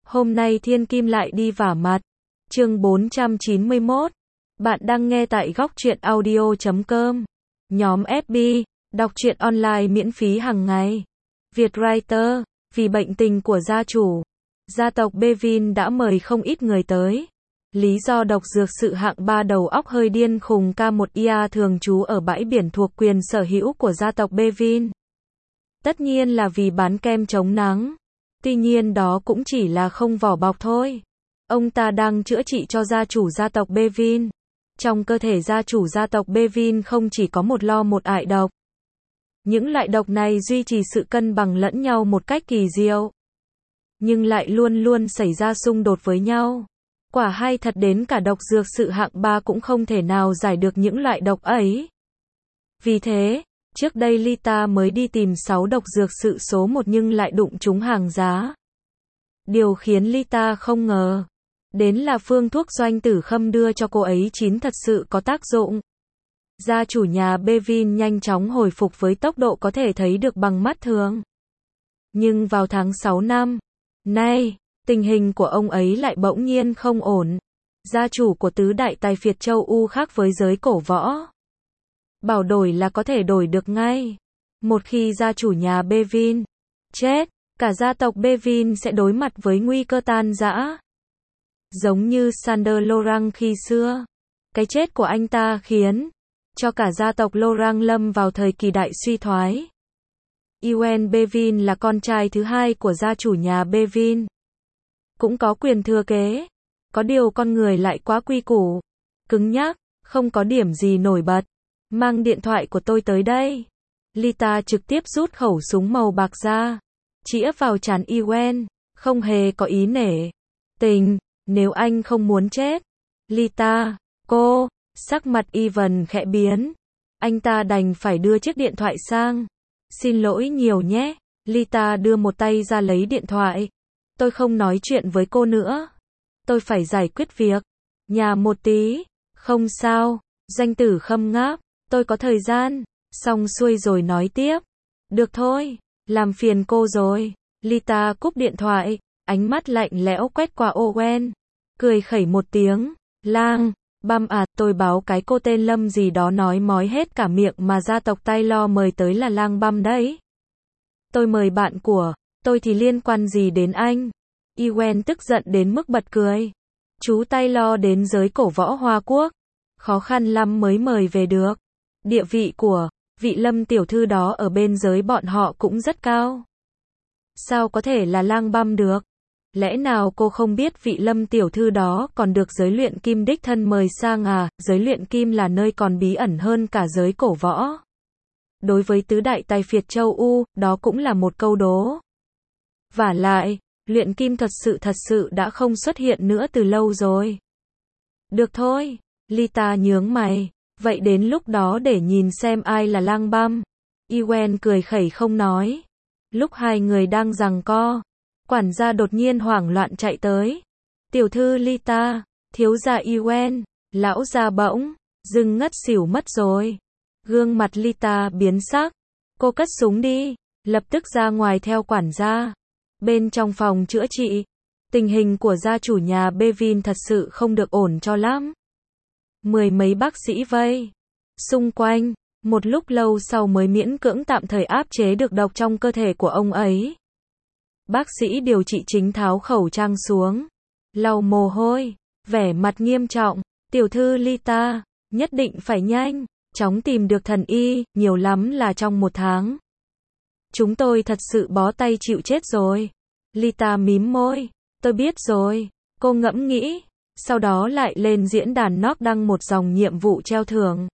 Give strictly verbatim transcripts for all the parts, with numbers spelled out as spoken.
Hôm nay thiên kim lại đi vả mặt. Chương bốn trăm chín mươi mốt. Bạn đang nghe tại góc truyện audio chấm com. Nhóm ép bê, đọc truyện online miễn phí hàng ngày. Vietwriter, vì bệnh tình của gia chủ, gia tộc Bevin đã mời không ít người tới. Lý do độc dược sự hạng ba đầu óc hơi điên khùng K một i a thường trú ở bãi biển thuộc quyền sở hữu của gia tộc Bevin. Tất nhiên là vì bán kem chống nắng. Tuy nhiên đó cũng chỉ là không vỏ bọc thôi. Ông ta đang chữa trị cho gia chủ gia tộc Bevin. Trong cơ thể gia chủ gia tộc Bevin không chỉ có một lo một ải độc. Những loại độc này duy trì sự cân bằng lẫn nhau một cách kỳ diệu, nhưng lại luôn luôn xảy ra xung đột với nhau. Quả hay thật đến cả độc dược sự hạng ba cũng không thể nào giải được những loại độc ấy. Vì thế, trước đây Lita mới đi tìm sáu độc dược sự số một nhưng lại đụng trúng hàng giá. Điều khiến Lita không ngờ đến là phương thuốc Doanh Tử Khâm đưa cho cô ấy chín thật sự có tác dụng. Gia chủ nhà Bevin nhanh chóng hồi phục với tốc độ có thể thấy được bằng mắt thường. Nhưng vào tháng sáu năm nay, tình hình của ông ấy lại bỗng nhiên không ổn. Gia chủ của tứ đại tài phiệt châu U khác với giới cổ võ. Bảo đổi là có thể đổi được ngay. Một khi gia chủ nhà Bevin chết, cả gia tộc Bevin sẽ đối mặt với nguy cơ tan rã. Giống như Sander Lorang khi xưa. Cái chết của anh ta khiến cho cả gia tộc Lorang lâm vào thời kỳ đại suy thoái. Ewen Bevin là con trai thứ hai của gia chủ nhà Bevin. Cũng có quyền thừa kế. Có điều con người lại quá quy củ, cứng nhắc, không có điểm gì nổi bật. Mang điện thoại của tôi tới đây. Lita trực tiếp rút khẩu súng màu bạc ra, chĩa vào trán Ewen, không hề có ý nể tình. Nếu anh không muốn chết, Lita, cô, sắc mặt Ewen khẽ biến. Anh ta đành phải đưa chiếc điện thoại sang. Xin lỗi nhiều nhé. Lita đưa một tay ra lấy điện thoại. Tôi không nói chuyện với cô nữa. Tôi phải giải quyết việc nhà một tí. Không sao. Doanh Tử Khâm ngáp. Tôi có thời gian. Xong xuôi rồi nói tiếp. Được thôi. Làm phiền cô rồi. Lita cúp điện thoại. Ánh mắt lạnh lẽo quét qua Owen. Cười khẩy một tiếng. Lang băm à, tôi báo cái cô tên Lâm gì đó nói mói hết cả miệng mà gia tộc Taylor mời tới là lang băm đấy. Tôi mời bạn của tôi thì liên quan gì đến anh? Ewen tức giận đến mức bật cười. Chú Taylor đến giới cổ võ Hoa Quốc. Khó khăn lắm mới mời về được. Địa vị của vị Lâm tiểu thư đó ở bên giới bọn họ cũng rất cao. Sao có thể là lang băm được? Lẽ nào cô không biết vị Lâm tiểu thư đó còn được giới luyện kim đích thân mời sang à? Giới luyện kim là nơi còn bí ẩn hơn cả giới cổ võ. Đối với tứ đại tài phiệt châu U, đó cũng là một câu đố. Vả lại, luyện kim thật sự thật sự đã không xuất hiện nữa từ lâu rồi. Được thôi, Lita nhướng mày. Vậy đến lúc đó để nhìn xem ai là lang băm. Ewen cười khẩy không nói. Lúc hai người đang giằng co, quản gia đột nhiên hoảng loạn chạy tới. Tiểu thư Lita, thiếu gia Ewen, lão gia bỗng dưng ngất xỉu mất rồi. Gương mặt Lita biến sắc. Cô cất súng đi, lập tức ra ngoài theo quản gia. Bên trong phòng chữa trị, tình hình của gia chủ nhà Bevin thật sự không được ổn cho lắm. Mười mấy bác sĩ vây xung quanh, một lúc lâu sau mới miễn cưỡng tạm thời áp chế được độc trong cơ thể của ông ấy. Bác sĩ điều trị chính tháo khẩu trang xuống, lau mồ hôi, vẻ mặt nghiêm trọng. Tiểu thư Lita, nhất định phải nhanh chóng tìm được thần y, nhiều lắm là trong một tháng. Chúng tôi thật sự bó tay chịu chết rồi. Lita mím môi. Tôi biết rồi. Cô ngẫm nghĩ, sau đó lại lên diễn đàn Nock đăng một dòng nhiệm vụ treo thưởng.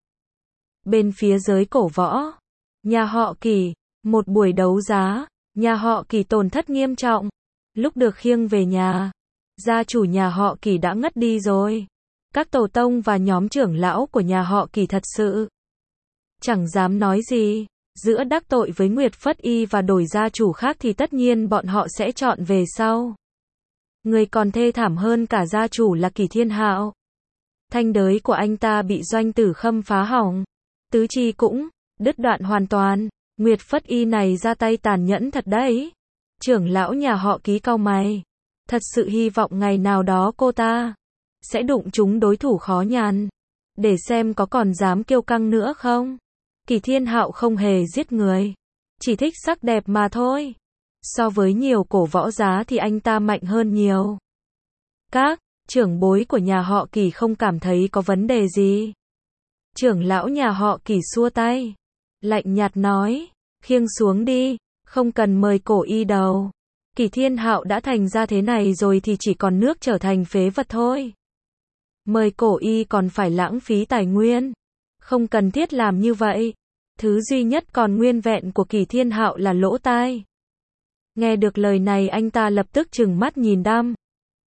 Bên phía giới cổ võ, nhà họ Kỳ, một buổi đấu giá, nhà họ Kỳ tổn thất nghiêm trọng. Lúc được khiêng về nhà, gia chủ nhà họ Kỳ đã ngất đi rồi. Các tổ tông và nhóm trưởng lão của nhà họ Kỳ thật sự chẳng dám nói gì. Giữa đắc tội với Nguyệt Phất Y và đổi gia chủ khác thì tất nhiên bọn họ sẽ chọn về sau. Người còn thê thảm hơn cả gia chủ là Kỳ Thiên Hạo. Thanh đới của anh ta bị Doanh Tử Khâm phá hỏng. Tứ chi cũng đứt đoạn hoàn toàn. Nguyệt Phất Y này ra tay tàn nhẫn thật đấy. Trưởng lão nhà họ Ký cau mày. Thật sự hy vọng ngày nào đó cô ta sẽ đụng trúng đối thủ khó nhằn, để xem có còn dám kiêu căng nữa không. Kỳ Thiên Hạo không hề giết người, chỉ thích sắc đẹp mà thôi. So với nhiều cổ võ giá thì anh ta mạnh hơn nhiều. Các trưởng bối của nhà họ Kỳ không cảm thấy có vấn đề gì. Trưởng lão nhà họ Kỳ xua tay, lạnh nhạt nói, khiêng xuống đi, không cần mời cổ y đâu. Kỳ Thiên Hạo đã thành ra thế này rồi thì chỉ còn nước trở thành phế vật thôi. Mời cổ y còn phải lãng phí tài nguyên. Không cần thiết làm như vậy. Thứ duy nhất còn nguyên vẹn của Kỳ Thiên Hạo là lỗ tai. Nghe được lời này anh ta lập tức trừng mắt nhìn Đam.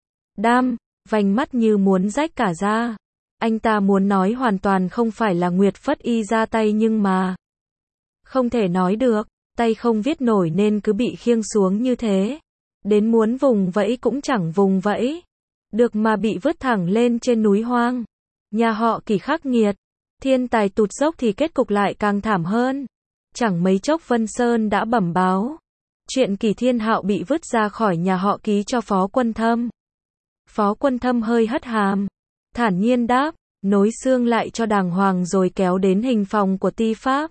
Đam, vành mắt như muốn rách cả ra. Anh ta muốn nói hoàn toàn không phải là Nguyệt Phất Y ra tay nhưng mà không thể nói được, tay không viết nổi nên cứ bị khiêng xuống như thế. Đến muốn vùng vẫy cũng chẳng vùng vẫy được mà bị vứt thẳng lên trên núi hoang. Nhà họ Kỳ khắc nghiệt, thiên tài tụt dốc thì kết cục lại càng thảm hơn. Chẳng mấy chốc Vân Sơn đã bẩm báo chuyện Kỳ Thiên Hạo bị vứt ra khỏi nhà họ Ký cho Phó Quân Thâm. Phó Quân Thâm hơi hất hàm, thản nhiên đáp, nối xương lại cho đàng hoàng rồi kéo đến hình phòng của Ti Pháp.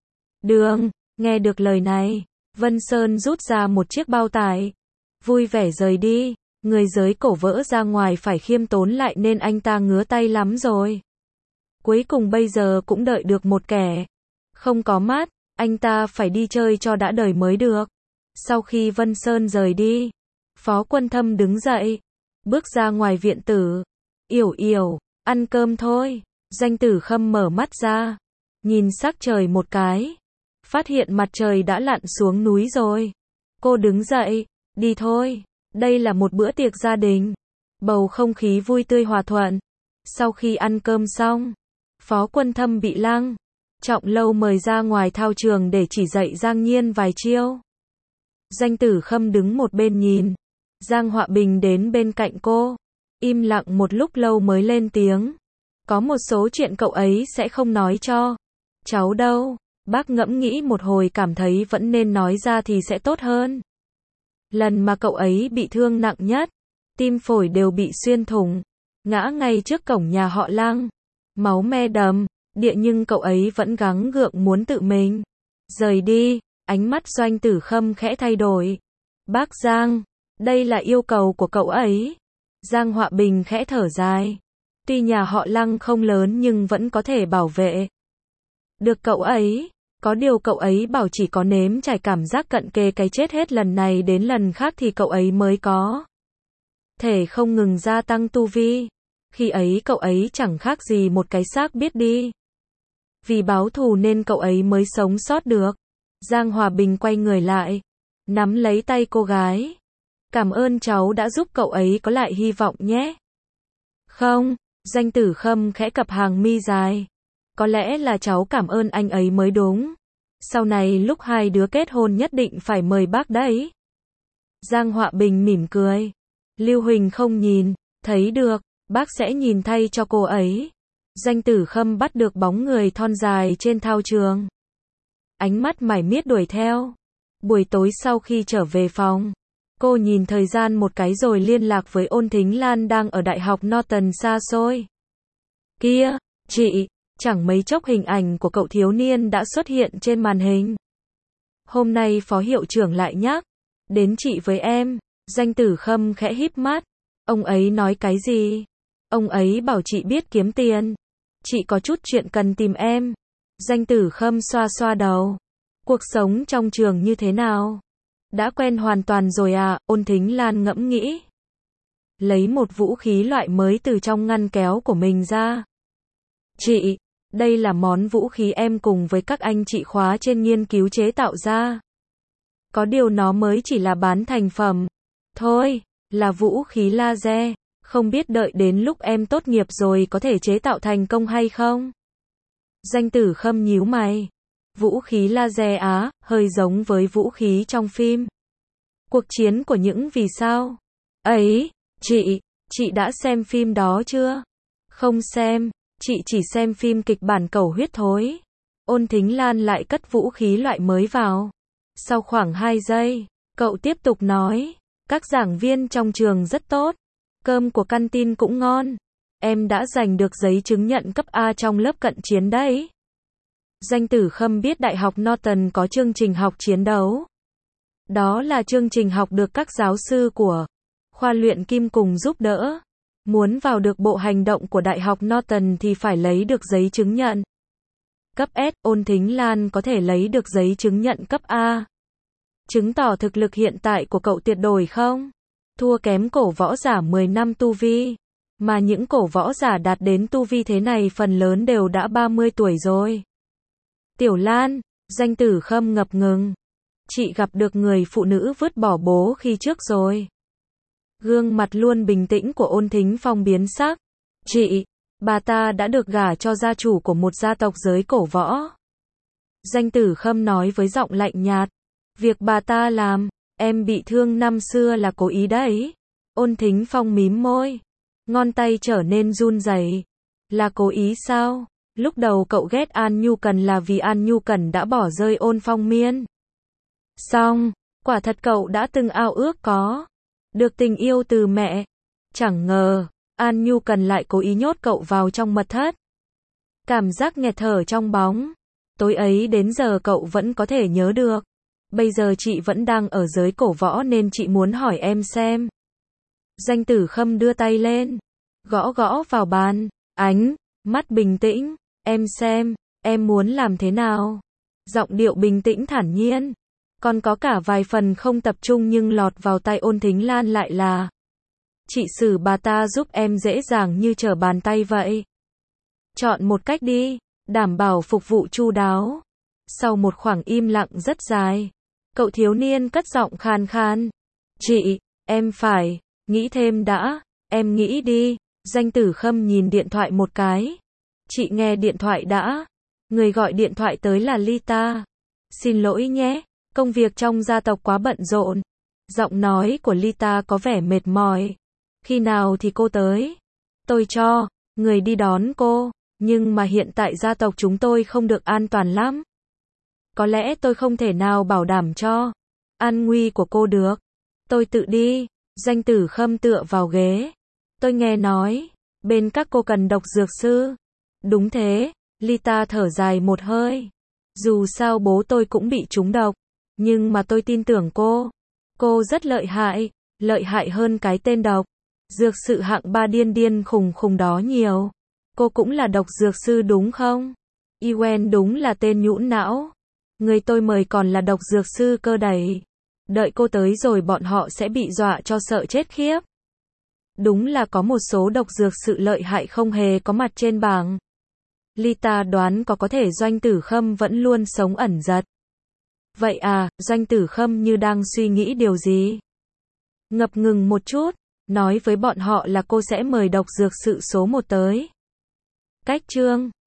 Đường, nghe được lời này, Vân Sơn rút ra một chiếc bao tải, vui vẻ rời đi. Người giới cổ vỡ ra ngoài phải khiêm tốn lại nên anh ta ngứa tay lắm rồi. Cuối cùng bây giờ cũng đợi được một kẻ không có mắt, anh ta phải đi chơi cho đã đời mới được. Sau khi Vân Sơn rời đi, Phó Quân Thâm đứng dậy, bước ra ngoài viện tử. Yểu yểu, ăn cơm thôi. Danh Tử Khâm mở mắt ra, nhìn sắc trời một cái, phát hiện mặt trời đã lặn xuống núi rồi. Cô đứng dậy, đi thôi. Đây là một bữa tiệc gia đình, bầu không khí vui tươi hòa thuận. Sau khi ăn cơm xong, Phó Quân Thâm bị Lăng Trọng Lâu mời ra ngoài thao trường để chỉ dạy Giang Nhiên vài chiêu. Danh Tử Khâm đứng một bên nhìn. Giang Họa Bình đến bên cạnh cô, im lặng một lúc lâu mới lên tiếng. Có một số chuyện cậu ấy sẽ không nói cho cháu đâu. Bác ngẫm nghĩ một hồi cảm thấy vẫn nên nói ra thì sẽ tốt hơn. Lần mà cậu ấy bị thương nặng nhất, tim phổi đều bị xuyên thủng, ngã ngay trước cổng nhà họ Lăng, máu me đầm địa nhưng cậu ấy vẫn gắng gượng muốn tự mình rời đi. Ánh mắt Doanh Tử Khâm khẽ thay đổi. Bác Giang, đây là yêu cầu của cậu ấy. Giang Họa Bình khẽ thở dài. Tuy nhà họ Lăng không lớn nhưng vẫn có thể bảo vệ được cậu ấy. Có điều cậu ấy bảo chỉ có nếm trải cảm giác cận kề cái chết hết lần này đến lần khác thì cậu ấy mới có thể không ngừng gia tăng tu vi. Khi ấy cậu ấy chẳng khác gì một cái xác biết đi. Vì báo thù nên cậu ấy mới sống sót được. Giang Hòa Bình quay người lại, nắm lấy tay cô gái. Cảm ơn cháu đã giúp cậu ấy có lại hy vọng nhé. Không, Danh Tử Khâm khẽ cặp hàng mi dài. Có lẽ là cháu cảm ơn anh ấy mới đúng. Sau này lúc hai đứa kết hôn nhất định phải mời bác đấy. Giang Họa Bình mỉm cười. Lưu Huỳnh không nhìn, thấy được, bác sẽ nhìn thay cho cô ấy. Danh Tử Khâm bắt được bóng người thon dài trên thao trường. Ánh mắt mải miết đuổi theo. Buổi tối sau khi trở về phòng, cô nhìn thời gian một cái rồi liên lạc với Ôn Thính Lan đang ở Đại học Norton xa xôi. Kia, chị, chẳng mấy chốc hình ảnh của cậu thiếu niên đã xuất hiện trên màn hình. Hôm nay phó hiệu trưởng lại nhắc đến chị với em. Danh Tử Khâm khẽ híp mắt. Ông ấy nói cái gì? Ông ấy bảo chị biết kiếm tiền. Chị có chút chuyện cần tìm em. Danh Tử Khâm xoa xoa đầu. Cuộc sống trong trường như thế nào? Đã quen hoàn toàn rồi à? Ôn Thính Lan ngẫm nghĩ. Lấy một vũ khí loại mới từ trong ngăn kéo của mình ra. Chị, đây là món vũ khí em cùng với các anh chị khóa trên nghiên cứu chế tạo ra. Có điều nó mới chỉ là bán thành phẩm. Thôi, là vũ khí laser. Không biết đợi đến lúc em tốt nghiệp rồi có thể chế tạo thành công hay không? Danh Tử Khâm nhíu mày. Vũ khí laser á, hơi giống với vũ khí trong phim Cuộc chiến của những vì sao. Ấy, chị, chị đã xem phim đó chưa? Không xem, chị chỉ xem phim kịch bản Cầu Huyết thôi. Ôn Thính Lan lại cất vũ khí loại mới vào. Sau khoảng hai giây, cậu tiếp tục nói. Các giảng viên trong trường rất tốt. Cơm của canteen cũng ngon. Em đã giành được giấy chứng nhận cấp A trong lớp cận chiến đấy. Danh Tử Khâm biết Đại học Norton có chương trình học chiến đấu. Đó là chương trình học được các giáo sư của khoa luyện kim cùng giúp đỡ. Muốn vào được bộ hành động của Đại học Norton thì phải lấy được giấy chứng nhận cấp S. Ôn Thính Lan có thể lấy được giấy chứng nhận cấp A. Chứng tỏ thực lực hiện tại của cậu tuyệt đối không thua kém cổ võ giả mười năm tu vi. Mà những cổ võ giả đạt đến tu vi thế này phần lớn đều đã ba mươi tuổi rồi. Tiểu Lan, Danh Tử Khâm ngập ngừng. Chị gặp được người phụ nữ vứt bỏ bố khi trước rồi. Gương mặt luôn bình tĩnh của Ôn Thính Phong biến sắc. Chị, bà ta đã được gả cho gia chủ của một gia tộc giới cổ võ. Danh Tử Khâm nói với giọng lạnh nhạt. Việc bà ta làm, em bị thương năm xưa là cố ý đấy. Ôn Thính Phong mím môi. Ngón tay trở nên run rẩy. Là cố ý sao? Lúc đầu cậu ghét An Nhu Cần là vì An Nhu Cần đã bỏ rơi Ôn Phong Miên. Xong, quả thật cậu đã từng ao ước có được tình yêu từ mẹ. Chẳng ngờ, An Nhu Cần lại cố ý nhốt cậu vào trong mật thất. Cảm giác nghẹt thở trong bóng. Tối ấy đến giờ cậu vẫn có thể nhớ được. Bây giờ chị vẫn đang ở giới cổ võ nên chị muốn hỏi em xem. Danh Tử Khâm đưa tay lên, gõ gõ vào bàn, ánh mắt bình tĩnh, em xem, em muốn làm thế nào? Giọng điệu bình tĩnh thản nhiên, còn có cả vài phần không tập trung nhưng lọt vào tai Ôn Thính Lan lại là chị xử bà ta giúp em dễ dàng như trở bàn tay vậy. Chọn một cách đi, đảm bảo phục vụ chu đáo. Sau một khoảng im lặng rất dài, cậu thiếu niên cất giọng khan khan. Chị, em phải nghĩ thêm đã, em nghĩ đi. Danh Tử Khâm nhìn điện thoại một cái. Chị nghe điện thoại đã. Người gọi điện thoại tới là Lita. Xin lỗi nhé, công việc trong gia tộc quá bận rộn. Giọng nói của Lita có vẻ mệt mỏi. Khi nào thì cô tới? Tôi cho người đi đón cô, nhưng mà hiện tại gia tộc chúng tôi không được an toàn lắm. Có lẽ tôi không thể nào bảo đảm cho an nguy của cô được. Tôi tự đi. Danh Tử Khâm tựa vào ghế. Tôi nghe nói, bên các cô cần độc dược sư. Đúng thế, Lita thở dài một hơi. Dù sao bố tôi cũng bị trúng độc, nhưng mà tôi tin tưởng cô. Cô rất lợi hại, lợi hại hơn cái tên độc dược sư hạng ba điên điên khùng khùng đó nhiều. Cô cũng là độc dược sư đúng không? Yuen đúng là tên nhũn não. Người tôi mời còn là độc dược sư cơ đẩy. Đợi cô tới rồi bọn họ sẽ bị dọa cho sợ chết khiếp. Đúng là có một số độc dược sự lợi hại không hề có mặt trên bảng. Lita đoán có có thể Doanh Tử Khâm vẫn luôn sống ẩn giật. Vậy à, Doanh Tử Khâm như đang suy nghĩ điều gì. Ngập ngừng một chút, nói với bọn họ là cô sẽ mời độc dược sự số một tới. Cách chương